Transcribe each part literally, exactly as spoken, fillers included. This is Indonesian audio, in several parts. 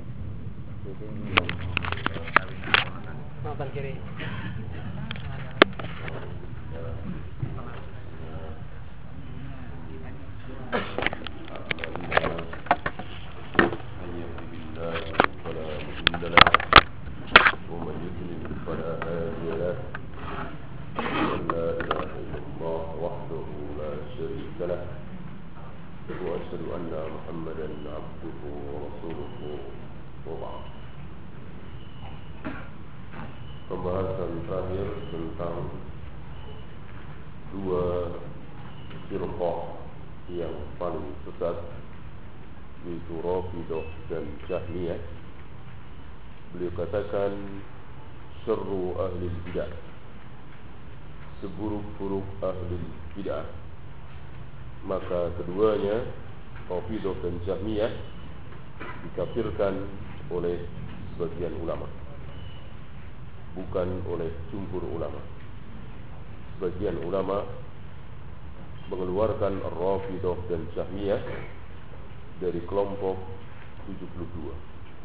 Notan kiri. وأشهد أن محمدا عبده ورسوله وبعد. Pembahasan terakhir tentang dua firqah yang paling sesat, yaitu Rafidah dan Jahmiyah. Beliau katakan syarru ahli bidah, seburuk-buruk ahli bidah. Maka keduanya, Rafidah dan Jahmiyah, dikafirkan oleh sebagian ulama, bukan oleh jumhur ulama. Sebagian ulama mengeluarkan Rafidah dan Jahmiyah dari kelompok tujuh puluh dua.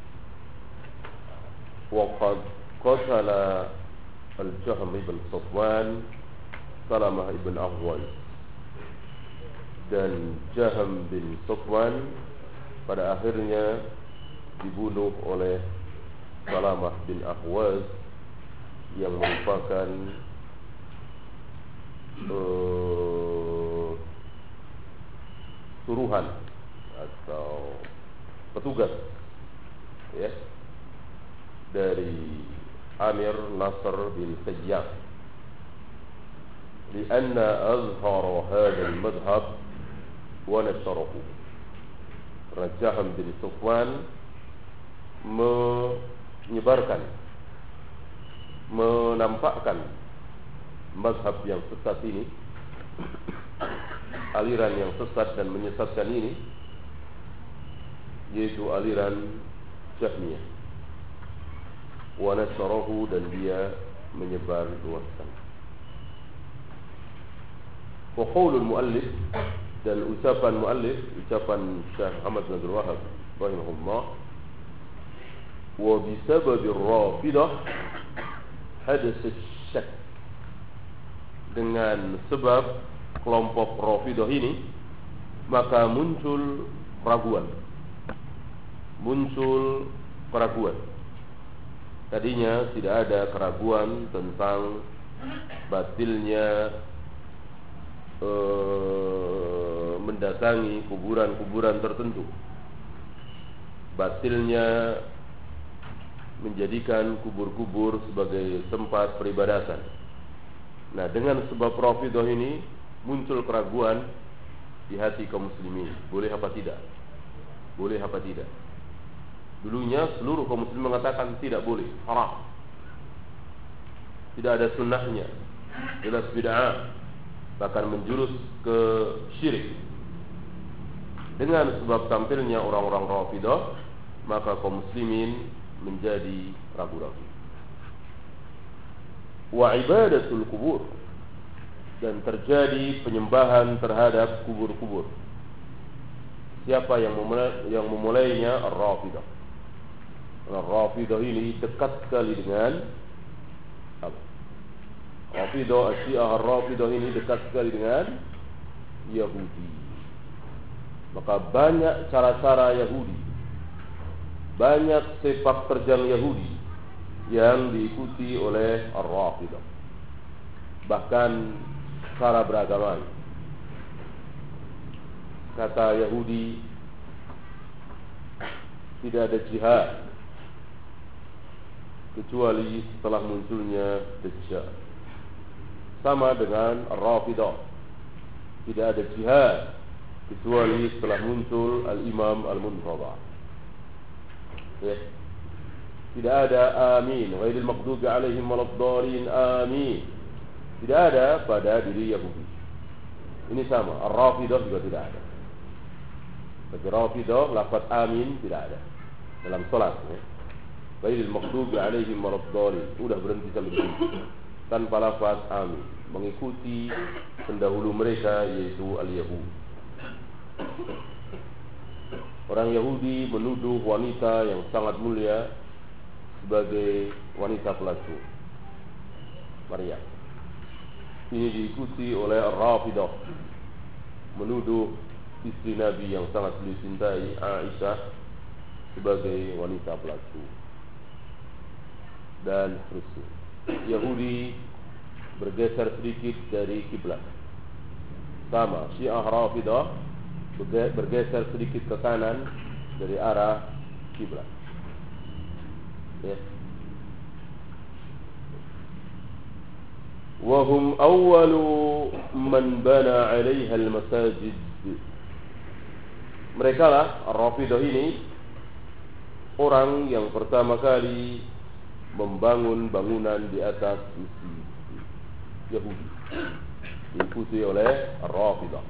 Waqad qatala Al-Jahm ibn Safwan Salamah ibn Ahwal, dan Jahm bin Safwan pada akhirnya dibunuh oleh Salamah bin Ahwaz yang merupakan uh, suruhan atau petugas, ya, dari Amir Nasr bin Sayyaf. Lianna azhara hadha al-madhhab wa nasharahu. Jahm bin Safwan menyebarkan, menampakkan mazhab yang sesat ini, aliran yang sesat dan menyesatkan ini, yaitu aliran Jahmiyah. Wa nasharahu, dan dia menyebar luaskan. Wa qaulul muallif, dan ucapan muallif, ucapan Syekh Muhammad bin Abdul Wahhab rahimahullah, wa bisabab ar-Rafidah hadas asy-syak, dengan sebab kelompok Rafidah ini maka muncul keraguan, muncul keraguan. Tadinya tidak ada keraguan tentang batilnya Uh, mendatangi kuburan-kuburan tertentu, batilnya menjadikan kubur-kubur sebagai tempat peribadatan. Nah, dengan sebab Rafidah ini muncul keraguan di hati kaum muslimin, boleh apa tidak? Boleh apa tidak? Dulunya seluruh kaum muslimin mengatakan tidak boleh, haram, tidak ada sunnahnya, jelas bid'ah, bahkan menjurus ke syirik. Dengan sebab tampilnya orang-orang Rafidah, maka kaum muslimin menjadi ragu-ragu. Wa ibadatul kubur, dan terjadi penyembahan terhadap kubur-kubur. Siapa yang memulai, yang memulainya? Ar-Rafidah. Ar-Rafidah ini dekat sekali dengan apa? Rafidah, Syiah Ar-Rafidah ini dekat sekali dengan Yahudi. Maka banyak cara-cara Yahudi, banyak sepak terjang Yahudi yang diikuti oleh Ar-Rafidah. Bahkan cara beragama. Kata Yahudi, tidak ada jihad kecuali setelah munculnya Dajjal. Sama dengan Ar-Rafidah, tidak ada jihad kecuali setelah muncul Al-Imam Al-Muntadha. Ya. Tidak ada amin, ghairil maghdubi alaihim waladdallin, amin, tidak ada pada diri Yahudi. Ini sama, Ar-Rafidah juga tidak ada. Bagi Rafidah, lafaz amin tidak ada dalam salat, ya. Ghairil maghdubi alaihim waladdallin, sudah berhenti sampai di situ, tanpa lafaz amin, mengikuti pendahulu mereka yaitu al-Yahud. Orang Yahudi menuduh wanita yang sangat mulia sebagai wanita pelacur, Maryam. Ini diikuti oleh Ar-Rafidah, menuduh istri Nabi yang sangat beliau cintai, Aisyah, sebagai wanita pelacur, dan seterusnya. Yahudi bergeser sedikit dari kiblat, sama Syiah Rafidah bergeser sedikit ke kanan dari arah kiblat. Ya. Wahum awwalu man bana 'alaiha al-masajid. Mereka lah Ar-Rafidah ini orang yang pertama kali membangun bangunan di atas masjid. Yahudi diikuti oleh Ar-Rafidah.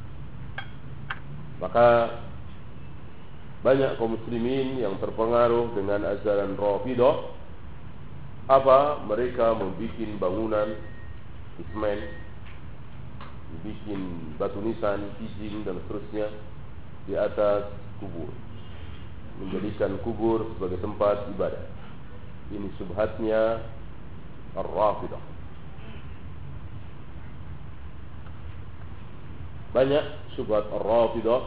Maka banyak kaum muslimin yang terpengaruh dengan ajaran Rafidah. Apa? Mereka membuat bangunan semen, bikin batu nisan, kijing dan seterusnya di atas kubur, menjadikan kubur sebagai tempat ibadah. Ini subhatnya Ar-Rafidah. Banyak subhat Ar-Rafidah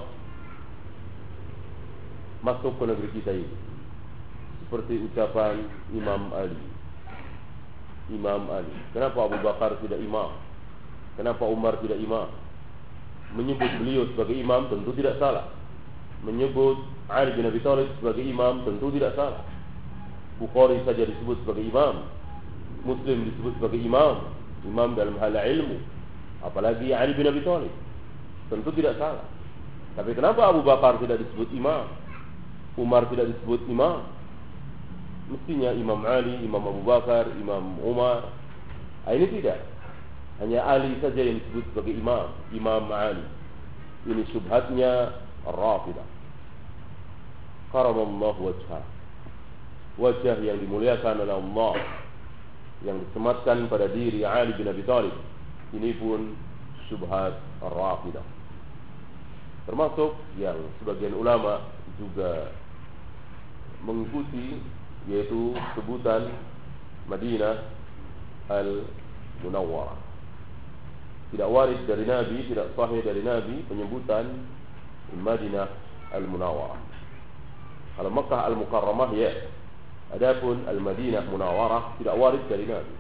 masuk ke negeri kita ini, seperti ucapan Imam Ali. Imam Ali, kenapa Abu Bakar tidak imam? Kenapa Umar tidak imam? Menyebut beliau sebagai imam tentu tidak salah. Menyebut Ali bin Abi Thalib sebagai imam tentu tidak salah. Bukhari saja disebut sebagai imam, Muslim disebut sebagai imam, imam dalam hal ilmu, apalagi Ali bin Abi Thalib, tentu tidak salah. Tapi kenapa Abu Bakar tidak disebut imam, Umar tidak disebut imam? Mestinya Imam Ali, Imam Abu Bakar, Imam Umar. Ah, ini tidak. Hanya Ali saja yang disebut sebagai imam, Imam Ali. Ini subhatnya Ar-Rafidah. Karamallahu wajhah. Wajah yang dimuliakan oleh Allah, yang disematkan pada diri Ali bin Abi Thalib. Ini pun subhat Ar-Rafidah. Termasuk yang sebagian ulama juga mengikuti, yaitu sebutan Madinah Al-Munawwarah. Tidak warid dari Nabi, tidak sahih dari Nabi penyebutan Madinah Al-Munawwarah. Kalau Makkah Al-Mukarramah ya. Adapun Al-Madinah Munawwarah tidak warid dari Nabi.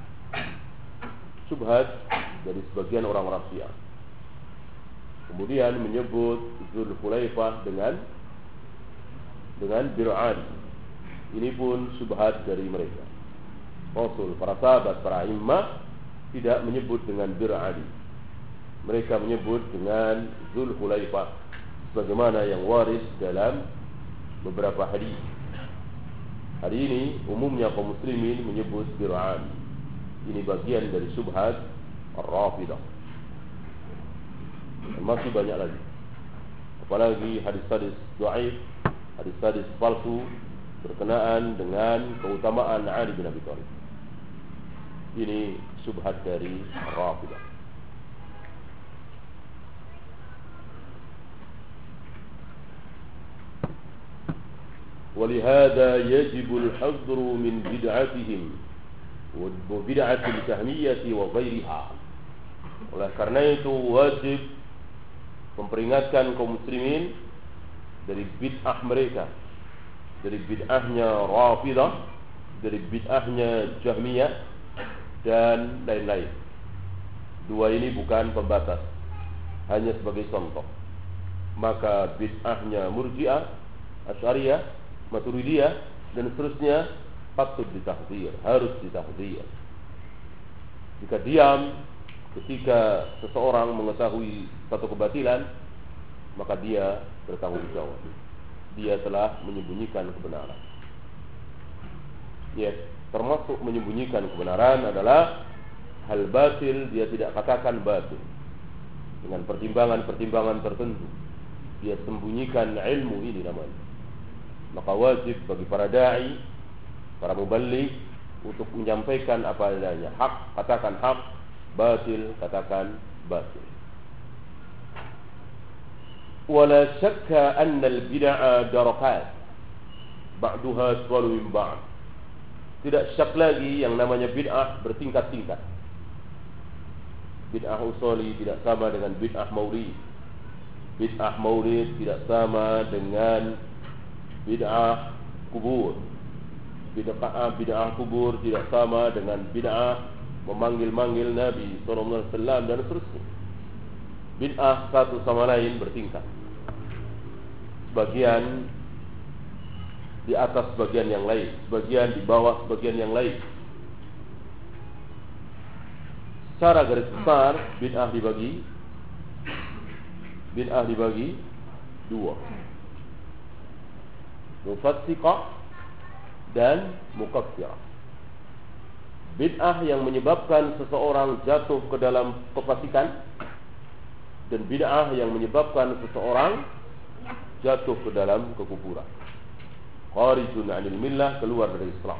Subhat dari sebagian orang-orang Syiah. Kemudian menyebut Zulhulaifah dengan dengan Bir'an. Ini pun subhat dari mereka. Rasul, para sahabat, para imam tidak menyebut dengan Bir Ali. Mereka menyebut dengan Zulhulaifah, sebagaimana yang waris dalam beberapa hadis. Hari ini umumnya kaum muslimin menyebut Bir Ali. Ini bagian dari subhat Ar-Rafidah. Masih banyak lagi. Apalagi hadis-hadis dhaif, hadis-hadis palsu berkenaan dengan keutamaan Ali bin Abi Thalib. Ini subhat dari Rafidah. ولهذا يجب الحذر من بدعتهم وبدعة الجهمية وغيرها. Oleh karena itu wajib memperingatkan kaum muslimin dari bid'ah mereka, dari bid'ahnya Rafidah, dari bid'ahnya Jahmiyah dan lain-lain. Dua ini bukan pembatas, hanya sebagai contoh. Maka bid'ahnya Murji'ah, Asy'ariyah, Maturidiyah dan seterusnya patut ditahdzir, harus ditahdzir. Jika diam ketika seseorang mengetahui satu kebatilan, maka dia bertanggung jawab. Dia telah menyembunyikan kebenaran. Ya, termasuk menyembunyikan kebenaran adalah hal batil dia tidak katakan batil dengan pertimbangan-pertimbangan tertentu. Dia sembunyikan ilmu ini namanya. Maka wajib bagi para da'i, para muballigh untuk menyampaikan apa adanya. Hak katakan hak, batil katakan batil. Wala syakka anna al-bid'a darakat ba'duha aswalu min ba'd. Tidak syak lagi yang namanya bid'ah bertingkat-tingkat. Bid'ah usuli tidak sama dengan bid'ah maulid. Bid'ah maulid tidak sama dengan bid'ah kubur. Bid'ah bid'ah kubur tidak sama dengan bid'ah memanggil-manggil Nabi sallallahu alaihi wasallam dan seterusnya. Bid'ah satu sama lain bertingkat. Sebagian di atas sebagian yang lain, sebagian di bawah sebagian yang lain. Secara garis besar bid'ah dibagi bid'ah dibagi dua, mufassiqah dan mukaffirah. Bid'ah yang menyebabkan seseorang jatuh ke dalam kefasikan, dan bid'ah yang menyebabkan seseorang jatuh ke dalam kekufuran. Kharijun 'anil millah, keluar dari Islam.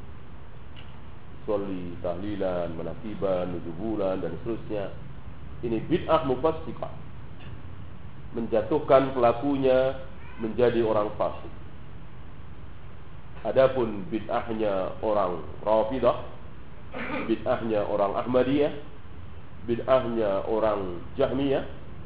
Sholli, tahlilan, manakiban, nujubulan dan seterusnya. Ini bid'ah mufassiqah, menjatuhkan pelakunya menjadi orang fasik. Adapun bid'ahnya orang Rafidah, bid'ahnya orang Ahmadiyah, bid'ahnya orang Jahmiyah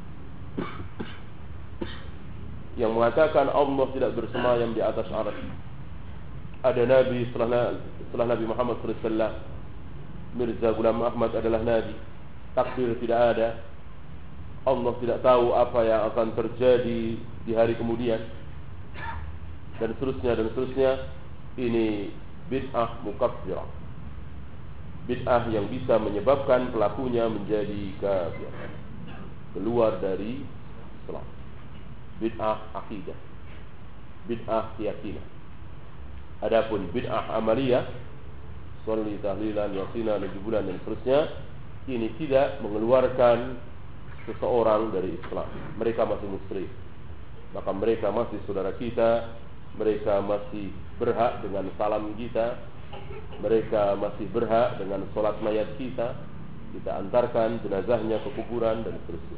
yang mengatakan Allah tidak bersemayam di atas arsy. Ada nabi setelah, setelah Nabi Muhammad sallallahu alaihi wasallam. Mirza Ghulam Ahmad adalah nabi. Takdir tidak ada. Allah tidak tahu apa yang akan terjadi di hari kemudian, dan seterusnya dan seterusnya. Ini bid'ah mukaffirah, bid'ah yang bisa menyebabkan pelakunya menjadi kafir, keluar dari Islam. Bid'ah akidah, bid'ah keyakinan. Adapun bid'ah amaliyah, sholli, tahlilan, yasinan, nujubulan dan seterusnya, ini tidak mengeluarkan seseorang dari Islam. Mereka masih musyrik, maka mereka masih saudara kita, mereka masih berhak dengan salam kita, mereka masih berhak dengan solat mayat kita, kita antarkan jenazahnya ke kuburan dan seterusnya.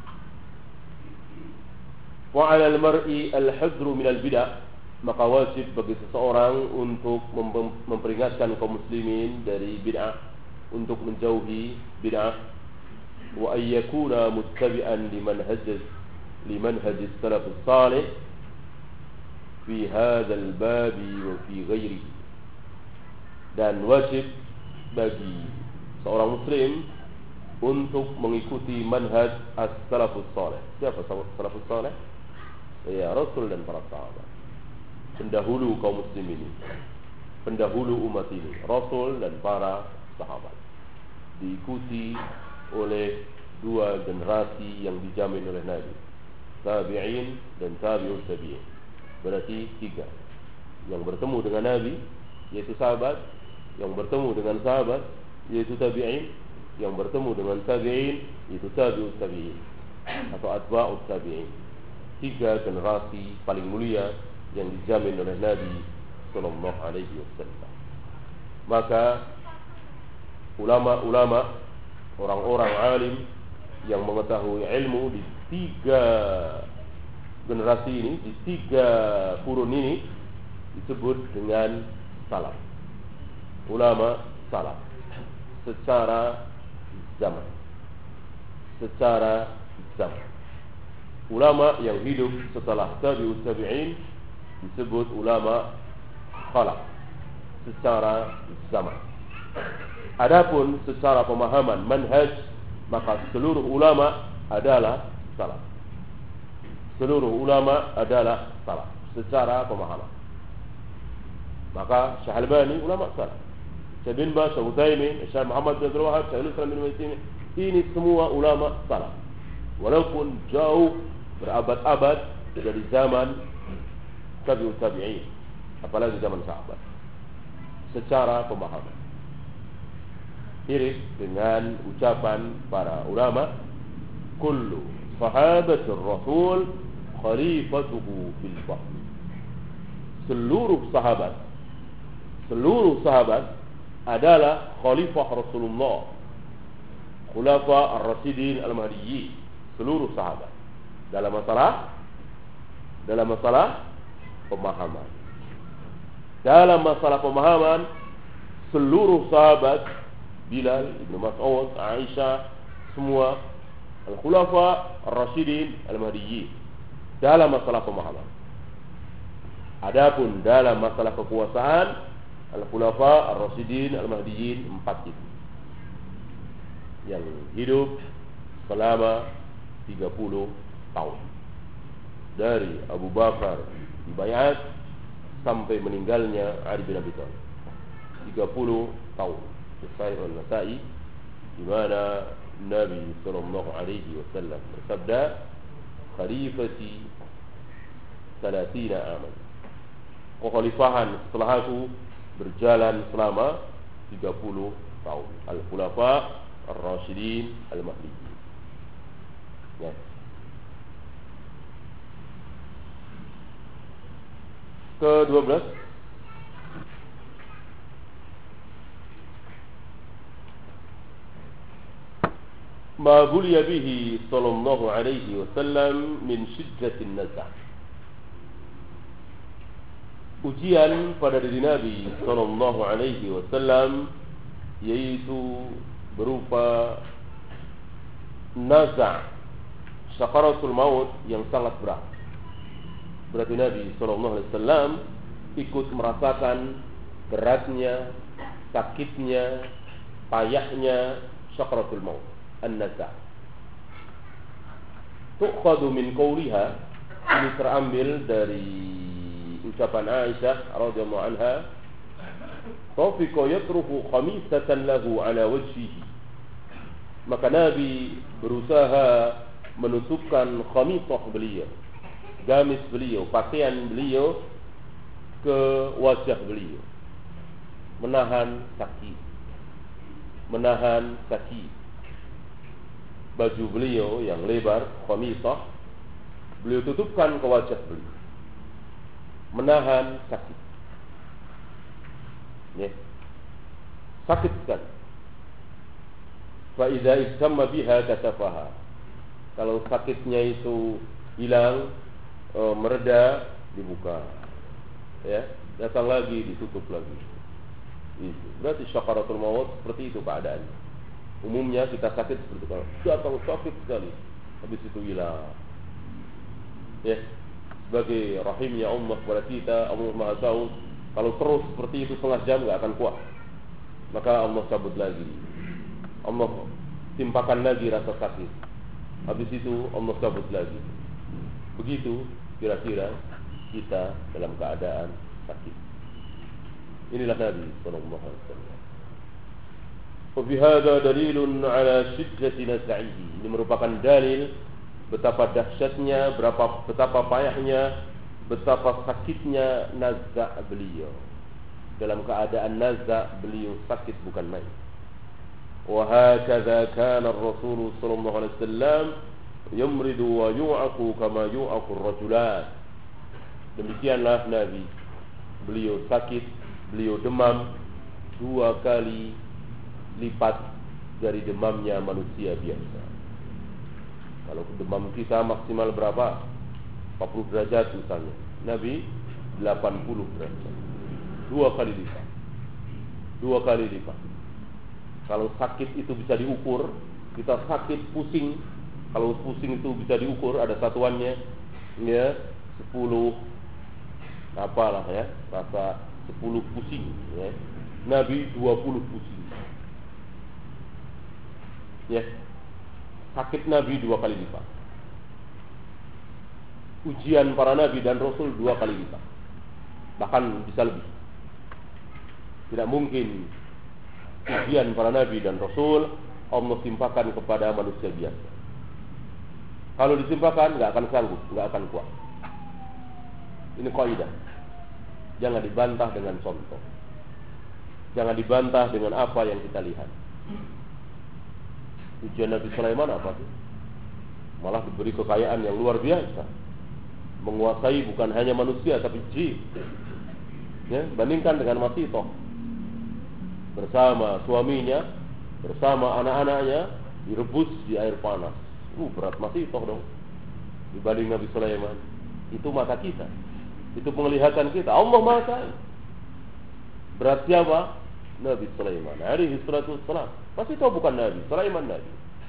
Wa 'alal mar'i al-hadru minal bid'ah, maka wajib bagi seseorang untuk mem- memperingatkan kaum muslimin dari bid'ah, untuk menjauhi bid'ah. Wa ayyakuna muttabi'an limanhaj limanhaj as-salaf as-salih fi hadzal bab wa fi ghairihi. Dan wajib bagi seorang muslim untuk mengikuti manhaj as-salafus salih. Siapa salafus salih? Ya, Rasul dan para sahabat, pendahulu kaum muslimin ini, pendahulu umat ini, Rasul dan para sahabat, diikuti oleh dua generasi yang dijamin oleh Nabi, tabi'in dan tabi'ut tabi'in. Berarti tiga. Yang bertemu dengan Nabi yaitu sahabat, yang bertemu dengan sahabat yaitu tabi'in, yang bertemu dengan tabi'in yaitu tabi'ut tabi'in atau atba'ut tabi'in. Tiga generasi paling mulia yang dijamin oleh Nabi sallallahu alaihi wasallam. Maka ulama-ulama, orang-orang alim yang mengetahui ilmu di tiga generasi ini, di tiga kurun ini, disebut dengan salaf. Ulama salaf secara zaman, secara zaman. Ulama yang hidup setelah tabi'ut tabi'in disebut ulama khalaf secara zaman. Adapun secara pemahaman manhaj, maka seluruh ulama adalah salaf. Seluruh ulama adalah salaf secara pemahaman. Maka Syekh Albani ulama salaf, Syekh bin Baz, Syekh Utsaimin, Syekh Muhammad bin Abdul Wahhab, Syekh Islam bin Taimiyah, ini semua ulama salaf. Walaupun jauh berabad-abad dari zaman tabi'ut tabi'in, apalagi zaman sahabat, secara pemahaman mirip dengan ucapan para ulama, kullu sahabatir rasul khalifatuhu fil fahm. Seluruh sahabat, seluruh sahabat adalah khalifah Rasulullah, khulafa ar-rasyidin al-mahdiyyin, seluruh sahabat. dalam masalah dalam masalah pemahaman. Dalam masalah pemahaman, seluruh sahabat, Bilal, Ibnu Mas'ud, Aisyah, semua al-khulafa ar-rasyidin al-mahdiyyin dalam masalah pemahaman. Adapun dalam masalah kekuasaan, al-khulafa ar-rasyidin al-mahdiyyin empat itu yang hidup selama tiga puluh tahun, dari Abu Bakar dibayat sampai meninggalnya Ali bin Abi Thalib, tiga puluh tahun. Sahih An-Nasa'i, di mana Nabi sallallahu alaihi wasallam bersabda, "Khalifati thalathina aman." Kekhalifahan setelah aku berjalan selama tiga puluh tahun. Al-Khulafa Ar-Rasyidin Al-Mahdiyyin. Ya. Ke dua belas, ma buliya bihi sallallahu alaihi wasallam min syiddatin nazah. Ujian pada diri Nabi sallallahu alaihi wasallam yaitu berupa nazah, sakaratul maut yang sangat berat. Berarti Nabi sallallahu alaihi wasallam ikut merasakan beratnya, sakitnya, payahnya sakaratul maut, an-nazah. Tu'khadhu min qawliha, ini terambil dari ucapan Aisyah radhiyallahu anha, "Rafiqa yatrufu khamisatan lahu ala wajhihi." Maka Nabi berusaha menutupkan khamisah beliau, gamis beliau, pakaian beliau ke wajah beliau, menahan sakit, menahan sakit. Baju beliau yang lebar, khamisah, beliau tutupkan ke wajah beliau, menahan sakit. Ya. Sakit sekali. Fa idza istamma biha katafaha. Kalau sakitnya itu hilang, e, mereda, dibuka. Ya, datang lagi, ditutup lagi. Itu. Berarti syakaratul maut seperti itu keadaannya. Umumnya kita sakit seperti itu. Datang sakit sekali, habis itu hilang. Ya. Sebagai rahimnya Allah kepada kita, Allah Maha tahu, kalau terus seperti itu setengah jam enggak akan kuat. Maka Allah cabut lagi, Allah timpakan lagi rasa sakit, habis itu Allah cabut lagi. Begitu kira-kira kita dalam keadaan sakit. Inilah Nabi sallallahu alaihi wasallam. Wa fi hadza dalilun ala shiddati naz'ihi. Ini merupakan dalil betapa dahsyatnya, berapa betapa payahnya, betapa sakitnya nazak beliau. Dalam keadaan nazak beliau sakit bukan main. Wa hakadha kana ar-rasul sallallahu alaihi wasallam yumridu wa yu'aqu kama yu'aqu ar-rajulan. Demikianlah Nabi, beliau sakit, beliau demam dua kali lipat dari demamnya manusia biasa. Kalau demam kita maksimal berapa? empat puluh derajat misalnya, Nabi delapan puluh derajat. Dua kali lipat. Dua kali lipat. Kalau sakit itu bisa diukur, kita sakit pusing, kalau pusing itu bisa diukur, ada satuannya, ya, sepuluh apalah ya, rasa sepuluh pusing, ya. Nabi dua puluh pusing. Ya. Sakit Nabi dua kali lipat. Ujian para Nabi dan Rasul dua kali lipat, bahkan bisa lebih. Tidak mungkin ujian para Nabi dan Rasul Allah timpakan kepada manusia biasa. Kalau ditimpakan nggak akan sanggup, nggak akan kuat. Ini kaidah. Jangan dibantah dengan contoh. Jangan dibantah dengan apa yang kita lihat. Ujian Nabi Sulaiman apa sih? Malah diberi kekayaan yang luar biasa, menguasai bukan hanya manusia tapi jin. Ya, bandingkan dengan Masitoh, bersama suaminya, bersama anak-anaknya direbus di air panas. Uh, berat Masitoh dong. dibanding Nabi Sulaiman. Itu mata kita, itu penglihatan kita. Allah Maha Tahu. Berarti apa? Nabi Sulaiman alaihi salatu wassalam pasti tahu bukan Nabi, Sulaiman Nabi.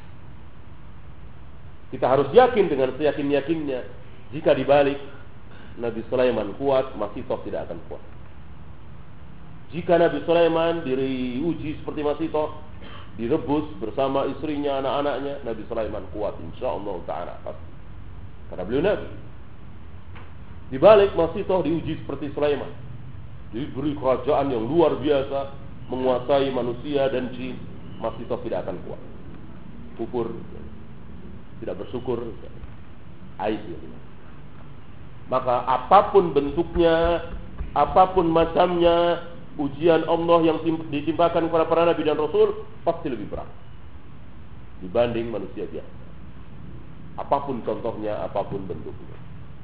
Kita harus yakin dengan seyakin-yakinnya. Jika dibalik Nabi Sulaiman kuat, Masitoh tidak akan kuat. Jika Nabi Sulaiman diuji seperti Masitoh, direbus bersama istrinya, anak-anaknya, Nabi Sulaiman kuat insyaallah ta'ala pasti. Karena beliau Nabi. Dibalik Masitoh diuji seperti Sulaiman, diberi kerajaan yang luar biasa, menguasai manusia dan jin, Masitoh tidak akan kuat. Kufur, tidak bersyukur, aib. Maka apapun bentuknya, apapun macamnya, ujian Allah yang ditimpakan kepada para nabi dan rasul pasti lebih berat dibanding manusia biasa. Apapun contohnya, apapun bentuknya.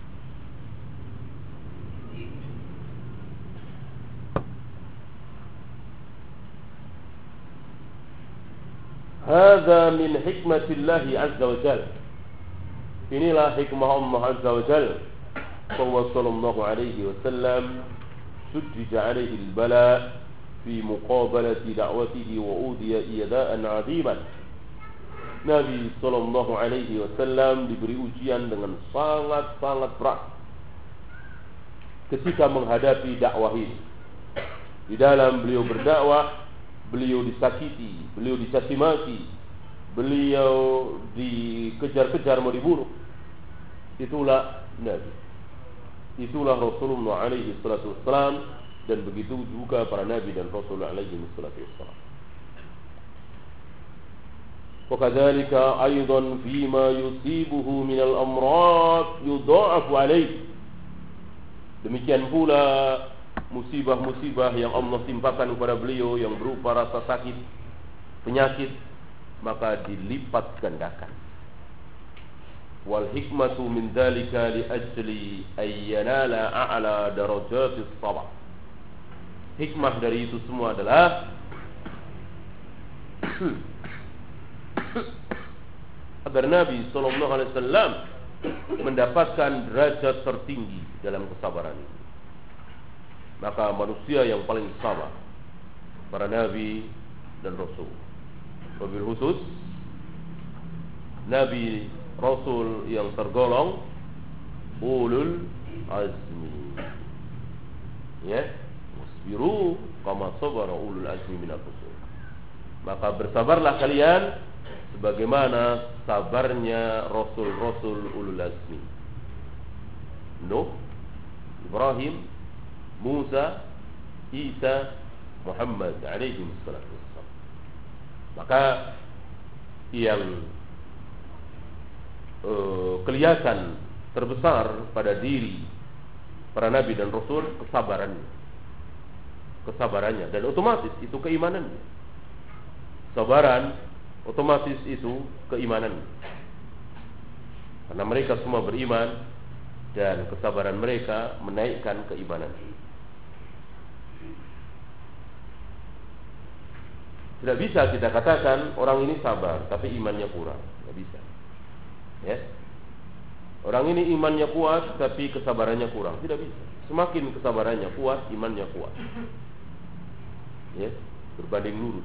Hadza min hikmatillahi azza wa jalla. Inilah hikmah Allah azza wa jalla. Bahwa sallallahu alaihi wasallam شجج عليه البلاء في مقابلة دعوته وأوذي إيذاء عظيما. Nabi sallallahu alaihi wasallam diberi ujian dengan sangat-sangat berat ketika menghadapi dakwah ini. Di dalam beliau berdakwah, beliau disakiti, beliau dicaci maki, beliau dikejar-kejar mau dibunuh. Itulah Nabi. Itulah Rasulullah alaihi salatu wassalam, dan begitu juga para nabi dan rasul alaihi salatu wassalam. Wa kadzalika aidan fima yusibuhu min al-amrad yudha'afu alaihi. Demikian pula musibah-musibah yang Allah timpakan kepada beliau yang berupa rasa sakit, penyakit, maka dilipat gandakan. Wal hikmatu min dzalika li ajli ay yanala a'la darajatis sabar. Hikmah dari itu semua adalah agar Nabi sallallahu alaihi wasallam mendapatkan derajat tertinggi dalam kesabaran ini. Maka manusia yang paling sabar para nabi dan rasul. Wabil khusus nabi rasul yang tergolong ulul azmi. Ya, wasbiru kama sabara ulul azmi minal rusul. Maka bersabarlah kalian sebagaimana sabarnya rasul-rasul ulul azmi. Nuh, Ibrahim, Musa, Isa, Muhammad alaihi wassalatu wassalam. Maka yang Uh, kelihatan terbesar pada diri para nabi dan rasul kesabarannya, kesabarannya dan otomatis itu keimanannya. Sabaran otomatis itu keimanannya, karena mereka semua beriman dan kesabaran mereka menaikkan keimanan. Tidak bisa kita katakan orang ini sabar tapi imannya kurang, tidak bisa. Ya, orang ini imannya kuat tapi kesabarannya kurang, tidak bisa. Semakin kesabarannya kuat, imannya kuat. Ya, berbanding lurus.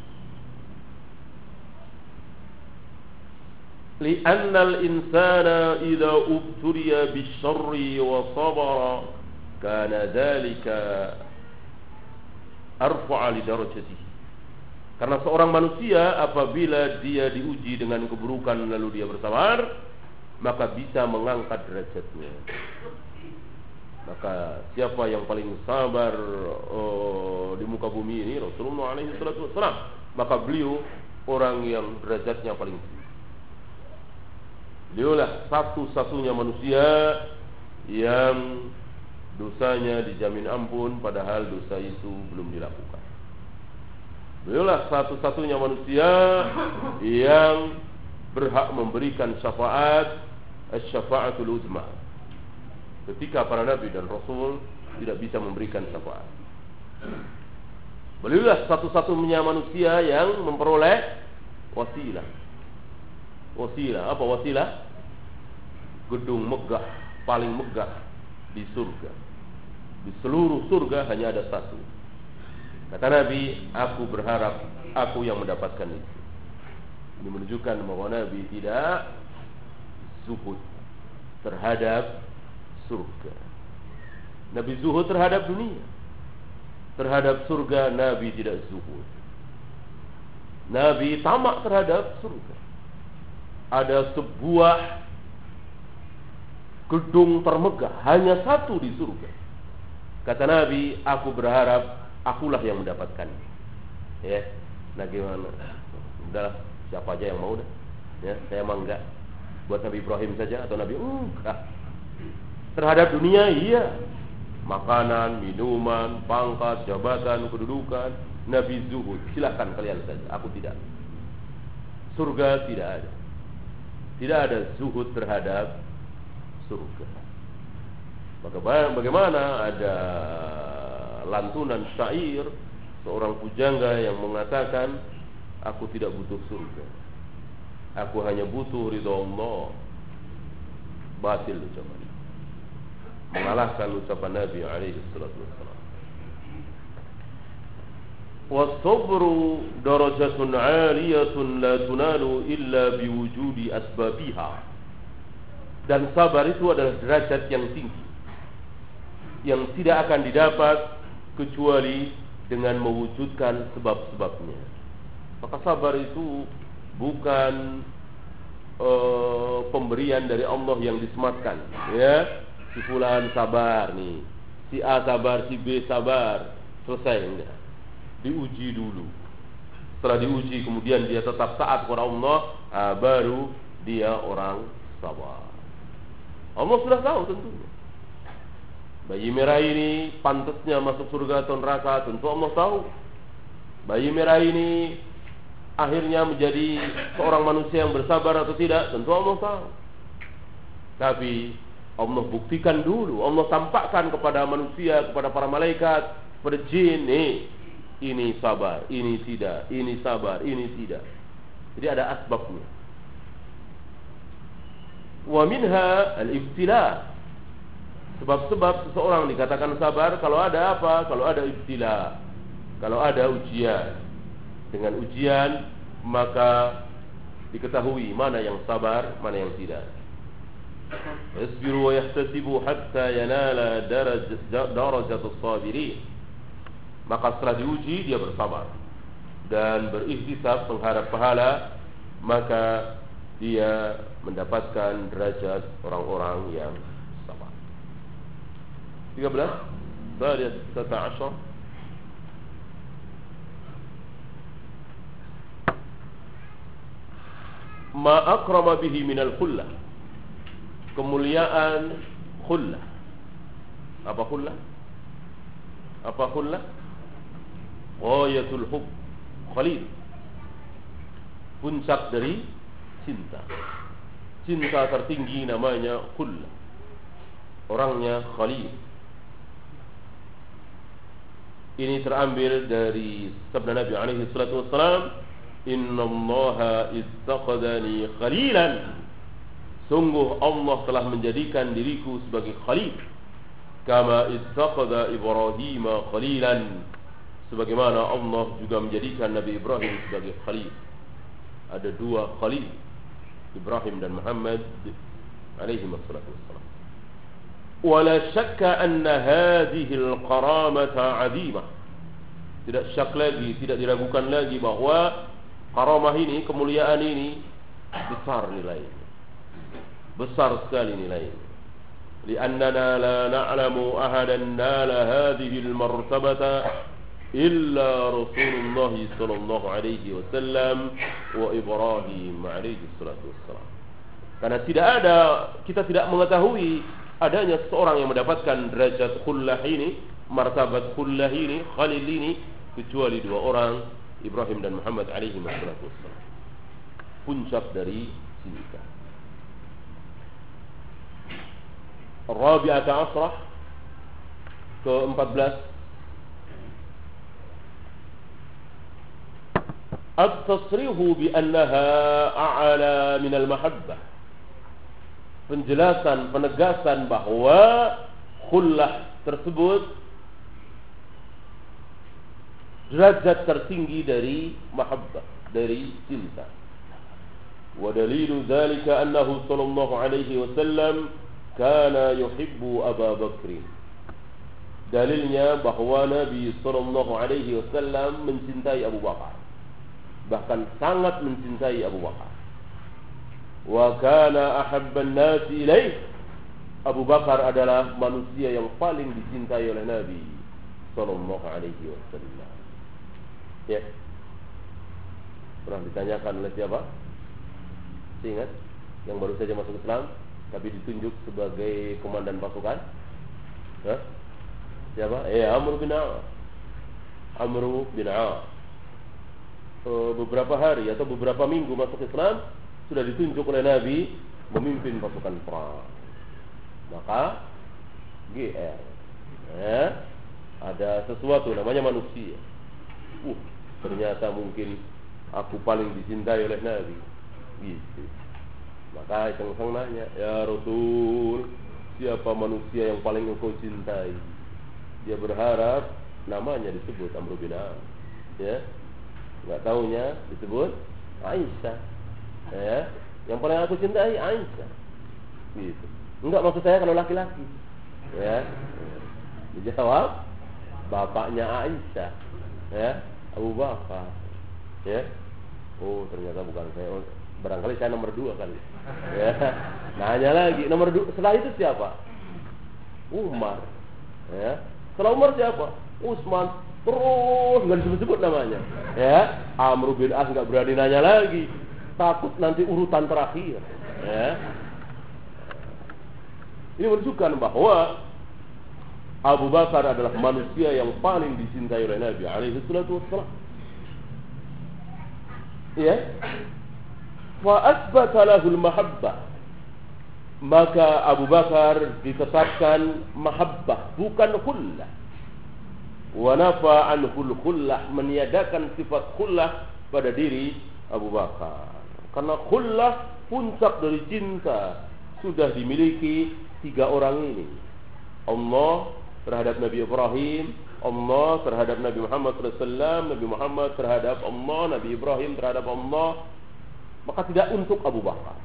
Li'anna al-insana idza ubtuliya bisyarri wa sabara kana dzalika arfa'a li darajatihi. Karena seorang manusia apabila dia diuji dengan keburukan lalu dia bersabar, maka bisa mengangkat derajatnya. Maka siapa yang paling sabar oh, di muka bumi ini Rasulullah alaihi salatu wassalam, maka beliau orang yang derajatnya paling tinggi. Beliaulah satu-satunya manusia yang dosanya dijamin ampun padahal dosa itu belum dilakukan. Beliaulah satu-satunya manusia yang berhak memberikan syafaat, asy-syafa'atul uzma. Ketika para nabi dan rasul tidak bisa memberikan syafaat. Beliaulah satu-satunya manusia yang memperoleh wasilah. Wasilah, apa wasilah? gedung megah, paling megah di surga. Di seluruh surga hanya ada satu. Kata Nabi, aku berharap aku yang mendapatkan itu. Ini menunjukkan bahwa Nabi tidak zuhud terhadap surga. Nabi zuhud terhadap dunia. Terhadap surga Nabi tidak zuhud. Nabi tamak terhadap surga. Ada sebuah gedung termegah, hanya satu di surga. Kata Nabi, aku berharap akulah yang mendapatkannya. Ya, nah gimana? Udah, siapa aja yang mau dah. Ya, saya mah enggak. Buat Nabi Ibrahim saja atau Nabi enggak. Terhadap dunia iya. Makanan, minuman, pangkat, jabatan, kedudukan, Nabi zuhud. Silakan kalian saja, aku tidak. Surga tidak ada. Tidak ada zuhud terhadap surga. Maka bagaimana ada lantunan syair seorang pujangga yang mengatakan, aku tidak butuh surga, aku hanya butuh ridha Allah. Batil ucapan, mengalahkan ucapan Nabi alaihi salatu wassalam. Was-sabru darajatun 'aliyatun la tunalu illa biwujudi asbabiha. Dan sabar itu adalah derajat yang tinggi yang tidak akan didapat kecuali dengan mewujudkan sebab-sebabnya. Maka sabar itu bukan uh, pemberian dari Allah yang disematkan, ya. Si fulan sabar nih, si A sabar, si B sabar, selesai enggak. Diuji dulu. Setelah diuji kemudian dia tetap taat kepada Allah, ah, baru dia orang sabar. Allah sudah tahu tentunya. Bayi merah ini pantasnya masuk surga atau neraka, tentu Allah tahu. Bayi merah ini akhirnya menjadi seorang manusia yang bersabar atau tidak, tentu Allah tahu. Tapi Allah buktikan dulu, Allah tampakkan kepada manusia, kepada para malaikat, kepada jin, nih, ini sabar, ini tidak, ini sabar, ini tidak. Jadi ada asbabnya. Wa minha al-ibtila. Sebab-sebab seseorang dikatakan sabar kalau ada apa? Kalau ada ibtila, kalau ada ujian. Dengan ujian maka diketahui mana yang sabar, mana yang tidak. Yasbiru wa yahtasibu hatta yanala darajatus sabirin. Maka setelah diuji dia bersabar dan berihtisab mengharap pahala, maka dia mendapatkan derajat orang-orang yang sabar. tiga belas Tadi tata ashar. Ma akrama bihi minal khullah. Kemuliaan khullah. Apa khullah? Apa khullah? Ghayatul hub, khalil. Puncak dari cinta. Cinta tertinggi namanya khullah. Orangnya khalil. Ini terambil dari sabda Nabi alaihi salatu wassalam, "Inna Allaha ittakhadhani khalilan." Sungguh Allah telah menjadikan diriku sebagai khalil. Kama ittakhadha Ibrahim khalilan. Sebagaimana Allah juga menjadikan Nabi Ibrahim sebagai khalil. Ada dua khalil, Ibrahim dan Muhammad alaihi wassalatu wassalam. Wala syakka anna hadhihi al-qaramata 'azimah. Tidak syak lagi, tidak diragukan lagi bahwa karamah ini, kemuliaan ini besar nilainya. Besar sekali nilainya. Li'annana la na'lamu ahadan nala hadhihi al-martabata illa Rasulullah sallallahu alaihi wasallam wa Ibrahim alaihi salatu wassalam. Karena tidak ada, kita tidak mengetahui adanya seorang yang mendapatkan derajat khullah ini, martabat khullah ini, khalil ini, kecuali dua orang, Ibrahim dan Muhammad alaihi wassalatu wassalam. Puncak dari cinta. Rabi'ata asrah, ke empat belas, at-tasrihu bi annaha a'la min al-mahabbah. penjelasan, penegasan bahwa khullah tersebut derajat tertinggi dari mahabbah, dari cinta. Wa dalilu dzalika annahu sallallahu alaihi wasallam kana yuhibbu Abu Bakr. Dalilnya bahwa Nabi sallallahu alaihi wasallam mencintai Abu Bakar, bahkan sangat mencintai Abu Bakar. Wa kana ahabban nasi ilaih. Abu Bakar adalah manusia yang paling dicintai oleh Nabi sallallahu alaihi wasallam. Ya. Pernah ditanyakan oleh siapa? Ingat? Yang baru saja masuk Islam tapi ditunjuk sebagai komandan pasukan? Hah? Siapa? Eh, Amr bin As. Amr bin As. Beberapa hari atau beberapa minggu masuk Islam sudah ditunjuk oleh Nabi memimpin pasukan perang. Maka G R, ya, ada sesuatu namanya manusia. Uh, ternyata mungkin aku paling dicintai oleh Nabi. Gitu. Maka iseng-iseng nanya, ya Rasul, siapa manusia yang paling engkau cintai? Dia berharap namanya disebut Amr bin As, ya. Enggak taunya disebut Aisyah. Ya, yang paling aku cintai Aisyah. Gitu. Enggak, maksud saya kalau laki-laki. Ya. Dijawab bapaknya Aisyah. Ya, Abu Bakar. Ya. Oh, ternyata bukan saya. Oh, barangkali saya nomor dua kali. Ya. Nanya lagi, nomor dua setelah itu siapa? Umar. Ya. Setelah Umar siapa? Utsman. Terus enggak disebut-sebut namanya. Ya. Amr bin As enggak berani nanya lagi. Takut nanti urutan terakhir. Ya. Ini menunjukkan bahwa Abu Bakar adalah manusia yang paling dicintai oleh Nabi alaihi salatu wassalam. Ya. Fa asbata lahul mahabbah. Maka Abu Bakar ditetapkan mahabbah, bukan khullah. Wa nafa anhul khullah, meniadakan sifat khullah pada diri Abu Bakar. Karena khullah, puncak dari cinta, sudah dimiliki tiga orang ini. Allah terhadap Nabi Ibrahim, Allah terhadap Nabi Muhammad sallallahu alaihi wasallam, Nabi Muhammad terhadap Allah, Nabi Ibrahim terhadap Allah. Maka tidak untuk Abu Bakar.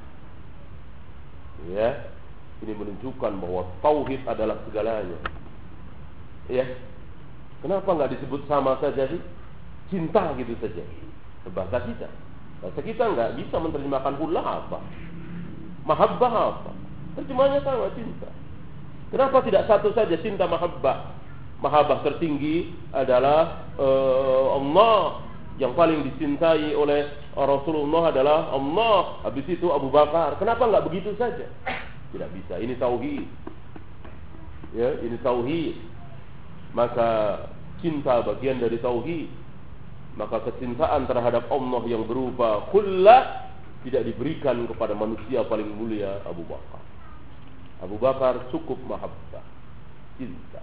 Ya, ini menunjukkan bahwa tauhid adalah segalanya. Ya, kenapa enggak disebut sama saja sih? Cinta gitu saja. Bahasa kita, bahasa kita enggak bisa menerjemahkan khullah apa, mahabbah apa. Terjemahnya sama, cinta. Kenapa tidak satu saja cinta mahabbah? Mahabbah tertinggi adalah uh, Allah, yang paling dicintai oleh Rasulullah adalah Allah. Habis itu Abu Bakar. Kenapa enggak begitu saja? Tidak bisa. Ini tauhid. Ya, ini tauhid. Maka cinta bagian dari tauhid. Maka kecintaan terhadap Allah yang berupa khullah tidak diberikan kepada manusia paling mulia, Abu Bakar. Abu Bakar cukup mahabbah, cinta.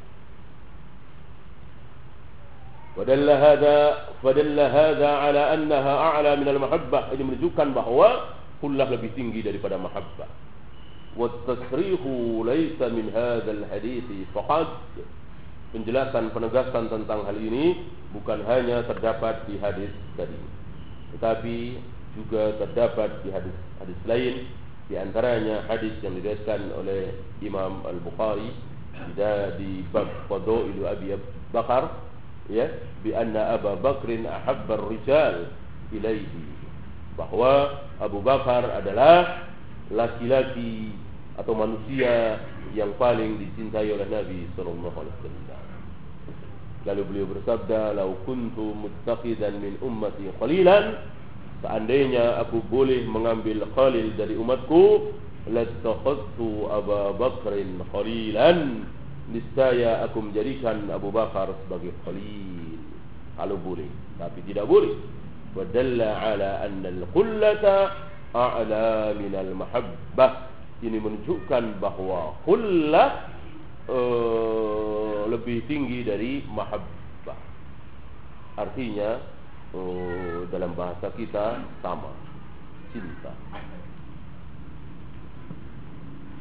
Fadalla hadza fadalla hadza ala annaha a'la min al-mahabbah. Ini menunjukkan bahwa khullah lebih tinggi daripada mahabbah. Wa at-tasrihu laysa min hadza al-hadits faqad. Penjelasan, penegasan tentang hal ini bukan hanya terdapat di hadis tadi, tetapi juga terdapat di hadis-hadis lain, di antaranya hadis yang diriwayatkan oleh Imam Al-Bukhari di bab Fadailu Abi Bakar, ya, bi anna Abu Bakrin ahabbar rijal ilaihi, bahwa Abu Bakar adalah laki-laki atau manusia yang paling dicintai oleh Nabi sallallahu alaihi wasallam. Lalu beliau bersabda, "Lau kuntu muttaqidan min ummati khalilan," seandainya aku boleh mengambil khalil dari umatku, lattakhadtu Abu Bakrin khalilan, niscaya aku menjadikan Abu Bakar sebagai khalil. Kalau boleh, tapi tidak boleh. Wa dalla ala anna al-khullata a'la min al-mahabbah. Ini menunjukkan bahwa khullah uh, lebih tinggi dari mahabbah. Artinya uh, dalam bahasa kita sama, cinta.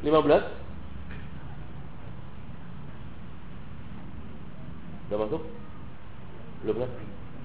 lima belas. Sudah masuk? Belum kan?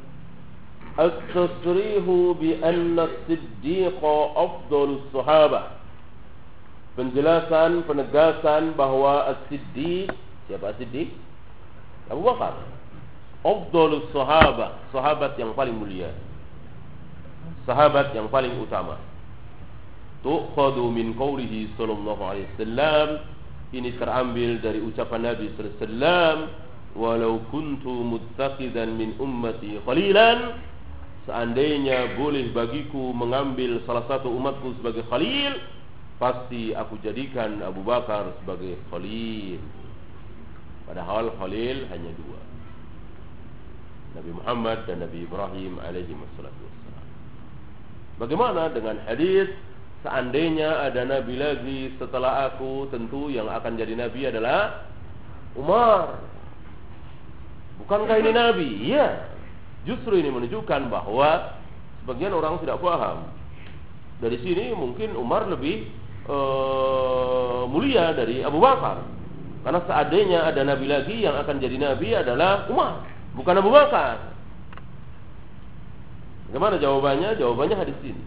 At-tasrihu bi anna as-siddiqa afdalus sahabah. Penjelasan, penegasan bahwa as-siddiq, siapa as-siddiq? Abu Bakar. Afdalus sahabah, sahabat yang paling mulia. Sahabat yang paling utama. Tu'khadhu min qawlihi sallallahu alaihi wasallam. Ini terambil dari ucapan Nabi sallallahu alaihi wasallam, walau kuntu muttaqidan min ummati khalilan. Seandainya boleh bagiku mengambil salah satu umatku sebagai khalil, pasti aku jadikan Abu Bakar sebagai khalil. Padahal khalil hanya dua, Nabi Muhammad dan Nabi Ibrahim alaihi wassalatu wassalam. Bagaimana dengan hadis, seandainya ada nabi lagi setelah aku, tentu yang akan jadi nabi adalah Umar. Bukankah ini nabi? Iya. Justru ini menunjukkan bahwa sebagian orang tidak paham. Dari sini mungkin Umar lebih uh, mulia dari Abu Bakar. Karena seandainya ada nabi lagi, yang akan jadi nabi adalah Umar, bukan Abu Bakar. Bagaimana jawabannya? Jawabannya hadis ini.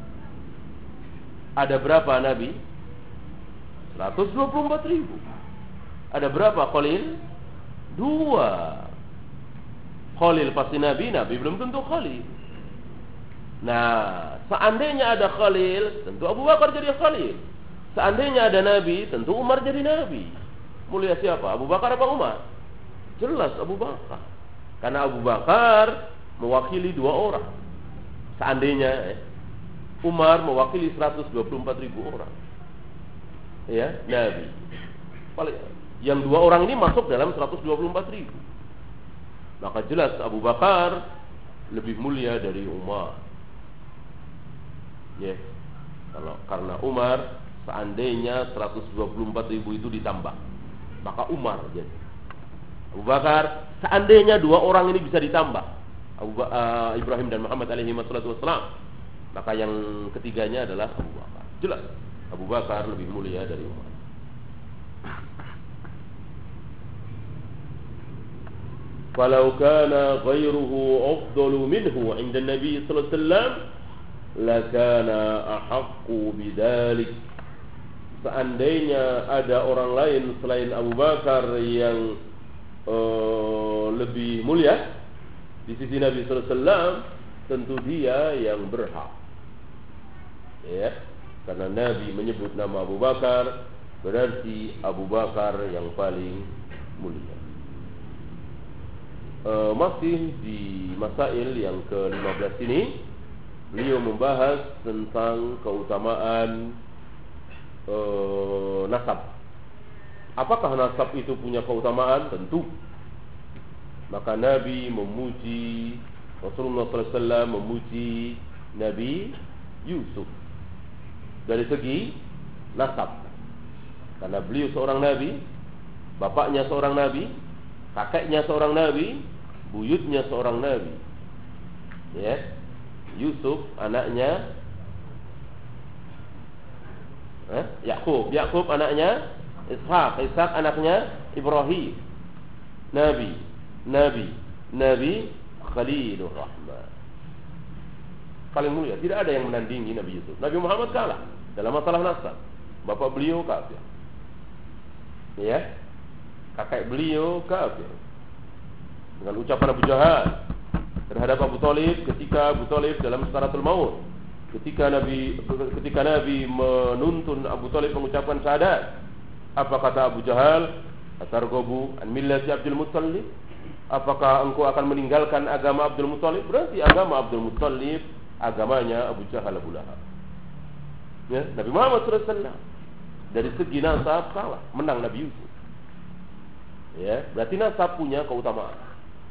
Ada berapa nabi? seratus dua puluh empat ribu. Ada berapa khalil? Dua. Khalil pasti nabi, nabi belum tentu khalil. Nah, seandainya ada khalil, tentu Abu Bakar jadi khalil. Seandainya ada nabi, tentu Umar jadi nabi. Mulia siapa? Abu Bakar apa Umar? Jelas Abu Bakar. Karena Abu Bakar mewakili dua orang. Seandainya eh, Umar mewakili seratus dua puluh empat ribu orang. Ya, nabi. Yang dua orang ini masuk dalam seratus dua puluh empat ribu. Maka jelas Abu Bakar lebih mulia dari Umar. Ya, kalau karena Umar seandainya seratus dua puluh empat ribu itu ditambah, maka Umar jadi. Abu Bakar seandainya dua orang ini bisa ditambah, Abu uh, Ibrahim dan Muhammad alaihi wassalam, maka yang ketiganya adalah Abu Bakar. Jelas Abu Bakar lebih mulia dari Umar. Falau kana ghairuhu afdalu minhu 'inda Nabi sallallahu alaihi wasallam lakana ahaqqu bidzalik. Seandainya ada orang lain selain Abu Bakar yang uh, lebih mulia di sisi Nabi sallallahu alaihi wasallam, tentu dia yang berhak. Ya, karena Nabi menyebut nama Abu Bakar, berarti Abu Bakar yang paling mulia. Uh, masih di masail yang ke lima belas ini, beliau membahas tentang keutamaan uh, nasab. Apakah nasab itu punya keutamaan? Tentu. Maka Nabi memuji, Rasulullah sallallahu alaihi wasallam memuji Nabi Yusuf dari segi nasab. Karena beliau seorang Nabi, bapaknya seorang Nabi, kakeknya seorang Nabi, buyutnya seorang Nabi. Ya, Yusuf anaknya eh? Yakub, Yakub anaknya Ishak, Ishak anaknya Ibrahim. Nabi, Nabi, Nabi Khalilur Rahman. Paling mulia, tidak ada yang menandingi Nabi Yusuf. Nabi Muhammad kalah dalam masalah nasab. Bapak beliau kafir. Ya, kakek beliau kafir. Dengan ucapan Abu Jahal terhadap Abu Talib ketika Abu Talib dalam sakaratul maut, ketika Nabi ketika Nabi menuntun Abu Talib mengucapkan syahadat, apa kata Abu Jahal? Atarghabu an millati Abdul Muttalib? Apakah engkau akan meninggalkan agama Abdul Muttalib? Berarti agama Abdul Muttalib agamanya Abu Jahal, Abu Lahab. Ya, Nabi Muhammad sallallahu alaihi wasallam dari segi nasab kalah, menang Nabi Yusuf. Ya, berarti nasab punya keutamaan.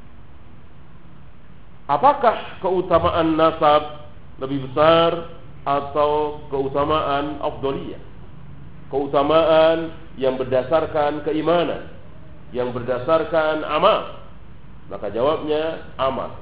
Apakah keutamaan nasab lebih besar atau keutamaan afdaliyah? Keutamaan yang berdasarkan keimanan, yang berdasarkan amal. Maka jawabnya amal,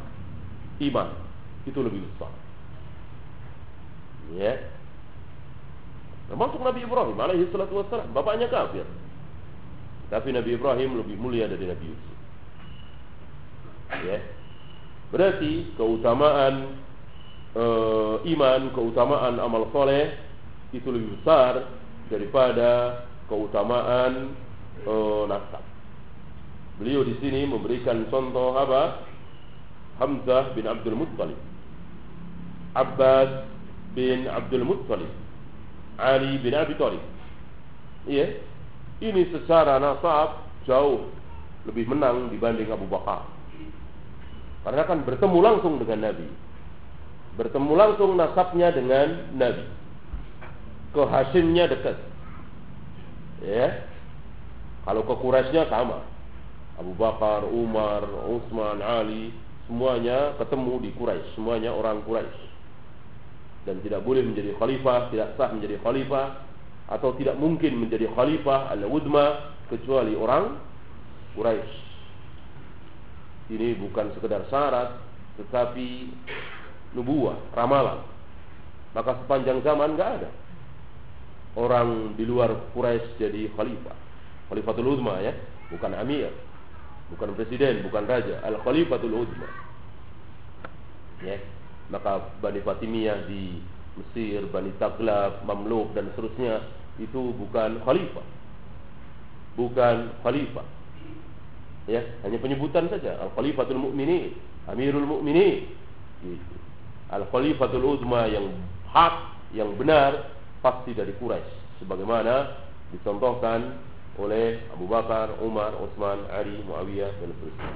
iman itu lebih besar. Ya. Termasuk Nabi Ibrahim alaihi salatu wassalam, bapaknya kafir. Tapi Nabi Ibrahim lebih mulia dari Nabi Yusuf. Ya. Berarti keutamaan e, iman, keutamaan amal soleh itu lebih besar daripada keutamaan e, nasab. Beliau di sini memberikan contoh apa? Hamzah bin Abdul Muttalib, Abbas bin Abdul Muttalib, Ali bin Abi Thalib. Iya, ini secara nasab jauh lebih menang dibanding Abu Bakar. Karena kan bertemu langsung dengan Nabi, bertemu langsung nasabnya dengan Nabi, ke Hasyimnya dekat. Ya, kalau ke Quraisynya sama, Abu Bakar, Umar, Utsman, Ali, semuanya ketemu di Quraisy, semuanya orang Quraisy. Dan tidak boleh menjadi khalifah, tidak sah menjadi khalifah, atau tidak mungkin menjadi khalifah al-udma kecuali orang Quraisy. Ini bukan sekedar syarat, tetapi nubuwah, ramalan. Maka sepanjang zaman enggak ada orang di luar Quraisy jadi khalifah. Khalifatul udma, ya, bukan amir, bukan presiden, bukan raja, al-khalifatul udma. Ya. Maka Bani Fatimiyah di Mesir, Bani Taghlab, Mamluk dan seterusnya itu bukan khalifah, bukan khalifah. Ya, hanya penyebutan saja. Al-Khalifatul Mu'minin, Amirul Mu'minin. Gitu. Al-Khalifatul Udma yang hak, yang benar pasti dari Quraisy, sebagaimana dicontohkan oleh Abu Bakar, Umar, Utsman, Ali, Muawiyah dan seterusnya.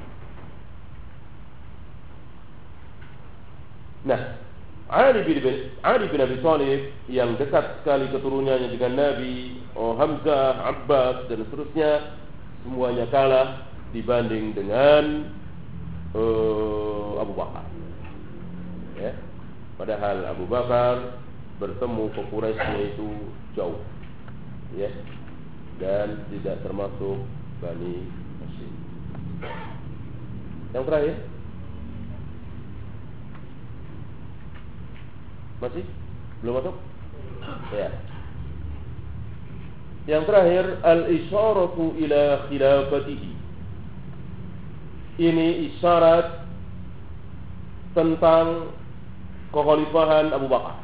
Nah, Ali bin, Ali bin Abi Thalib yang dekat sekali keturunannya dengan Nabi, oh Hamzah, Abbas dan seterusnya, semuanya kalah dibanding dengan uh, Abu Bakar. Ya. Padahal Abu Bakar bertemu ke Quraisy itu jauh, ya, dan tidak termasuk Bani Hasyim. Yang terakhir, masih belum masuk? Ya. Yang terakhir, al-isyaratu ila khilafatihi. Ini isyarat tentang kekhalifahan Abu Bakar.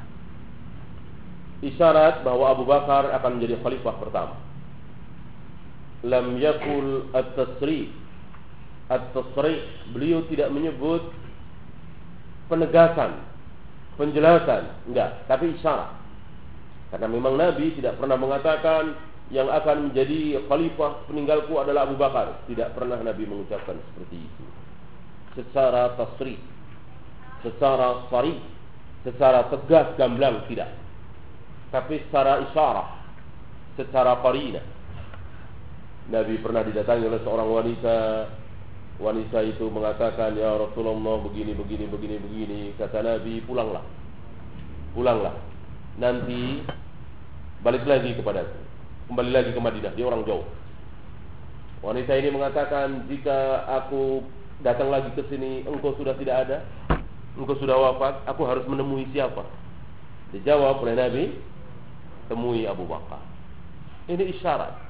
Isyarat bahwa Abu Bakar akan menjadi khalifah pertama. Lam yakul at-tasrih. At-tasrih, beliau tidak menyebut penegasan, penjelasan, enggak, tapi isyarat. Karena memang Nabi tidak pernah mengatakan yang akan menjadi khalifah peninggalku adalah Abu Bakar. Tidak pernah Nabi mengucapkan seperti itu. Secara tasrih, secara sharih, secara tegas gamblang tidak. Tapi secara isyarat, secara qarina. Nabi pernah didatangi oleh seorang wanita. Wanita itu mengatakan, ya Rasulullah, begini, begini, begini, begini. Kata Nabi, pulanglah, pulanglah. Nanti balik lagi kepadaku, kembali lagi ke Madinah. Dia orang jauh. Wanita ini mengatakan, jika aku datang lagi ke sini, engkau sudah tidak ada, engkau sudah wafat, aku harus menemui siapa? Dijawab oleh Nabi, temui Abu Bakar. Ini isyarat.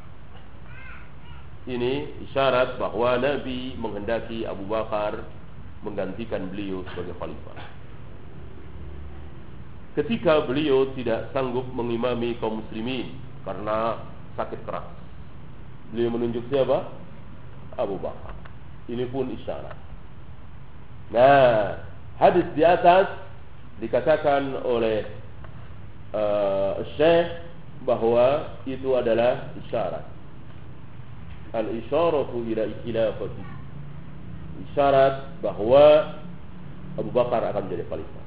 Ini isyarat bahwa Nabi menghendaki Abu Bakar menggantikan beliau sebagai khalifah. Ketika beliau tidak sanggup mengimami kaum muslimin karena sakit keras, beliau menunjuk siapa? Abu Bakar. Ini pun isyarat. Nah, hadis di atas dikatakan oleh uh, Syekh bahwa itu adalah isyarat. Al-isyaratu ila khilafati. Isyarat bahwa Abu Bakar akan menjadi khalifah.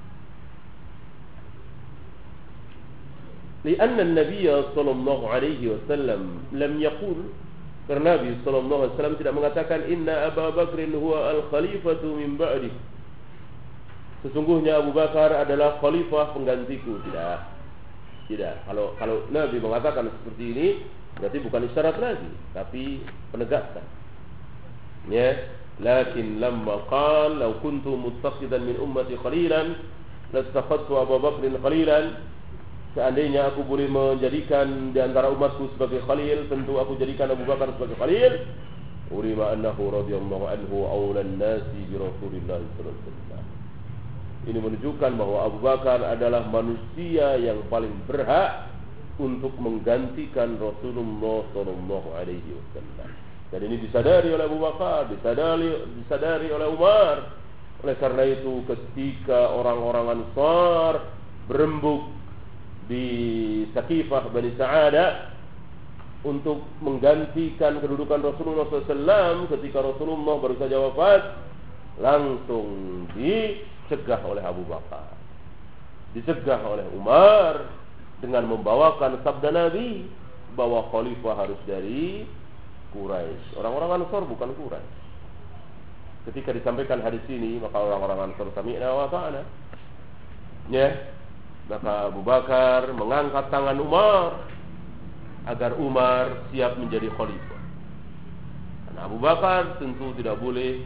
Karena Nabi sallallahu alaihi wasallam lam yaqul, karena Nabi sallallahu alaihi wasallam tidak mengatakan inna Abu Bakrin huwa al-khalifatu min ba'di. Sesungguhnya Abu Bakar adalah khalifah penggantiku. Tidak. Tidak. Kalau kalau Nabi mengatakan seperti ini, berarti bukan isyarat lagi, tapi penegasan. Ya, lakin lamma qala law kuntu muttaqidan min ummati qalilan lastakhadtu Abu Bakr qalilan. seandainya aku boleh menjadikan di antara umatku sebagai khalil, tentu aku jadikan Abu Bakar sebagai khalil. Urima annahu radhiyallahu anhu awlan nasi bi Rasulillah sallallahu alaihi wasallam. Ini menunjukkan bahwa Abu Bakar adalah manusia yang paling berhak untuk menggantikan Rasulullah sallallahu alaihi wasallam. Dan ini disadari oleh Abu Bakar, disadari disadari oleh Umar. Oleh karena itu ketika orang-orang Ansar berembuk di Saqifah Bani Sa'adah untuk menggantikan kedudukan Rasulullah sallallahu alaihi wasallam ketika Rasulullah baru saja wafat, langsung dicegah oleh Abu Bakar, dicegah oleh Umar dengan membawakan sabda Nabi bahwa khalifah harus dari Quraisy. Orang-orang Ansar bukan Quraisy. Ketika disampaikan hadis ini, maka orang-orang Ansar sami'na wa ata'na. Ya, maka Abu Bakar mengangkat tangan Umar agar Umar siap menjadi khalifah. Dan Abu Bakar tentu tidak boleh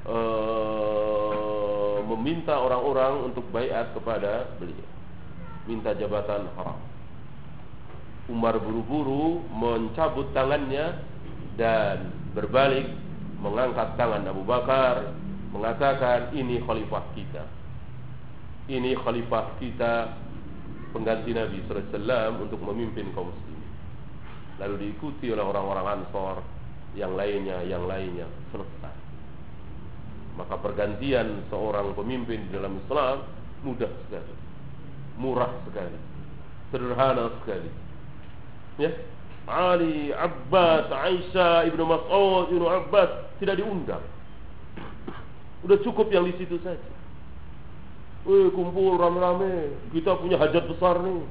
uh, meminta orang-orang untuk baiat kepada beliau, minta jabatan haram. Umar buru-buru mencabut tangannya dan berbalik mengangkat tangan Abu Bakar, mengatakan, ini khalifah kita, ini khalifah kita, pengganti Nabi sallallahu alaihi wasallam untuk memimpin kaum muslimin. Lalu diikuti oleh orang-orang Ansar yang lainnya, yang lainnya, selesai. Maka pergantian seorang pemimpin di dalam Islam mudah sekali, murah sekali, sederhana sekali. Ya, Ali, Abbas, Aisyah, Ibnu Mas'ud, Ibnu Abbas tidak diundang. Udah cukup yang di situ saja. Weh, kumpul rame-rame, kita punya hajat besar nih,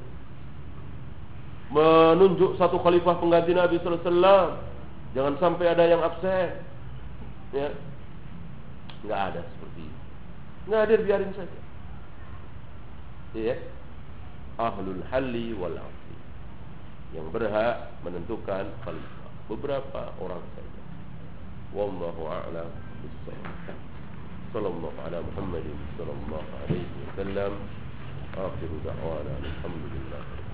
menunjuk satu khalifah pengganti Nabi sallallahu alaihi wasallam. Jangan sampai ada yang absen. Ya, nggak ada seperti itu. Nggak ada, biarin saja. Ya, ahlul halli wal aqdi yang berhak menentukan khalifah, beberapa orang saja. Wallahu a'lam bishawab. Sallallahu ala Muhammadin sallallahu alaihi wasallam. Akhiru da'wana alhamdulillah.